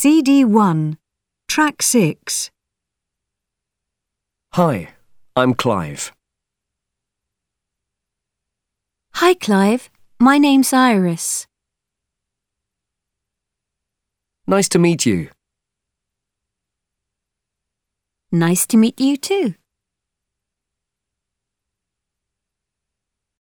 CD1, Track 6. Hi, I'm Clive. Hi, Clive. My name's Iris. Nice to meet you. Nice to meet you too.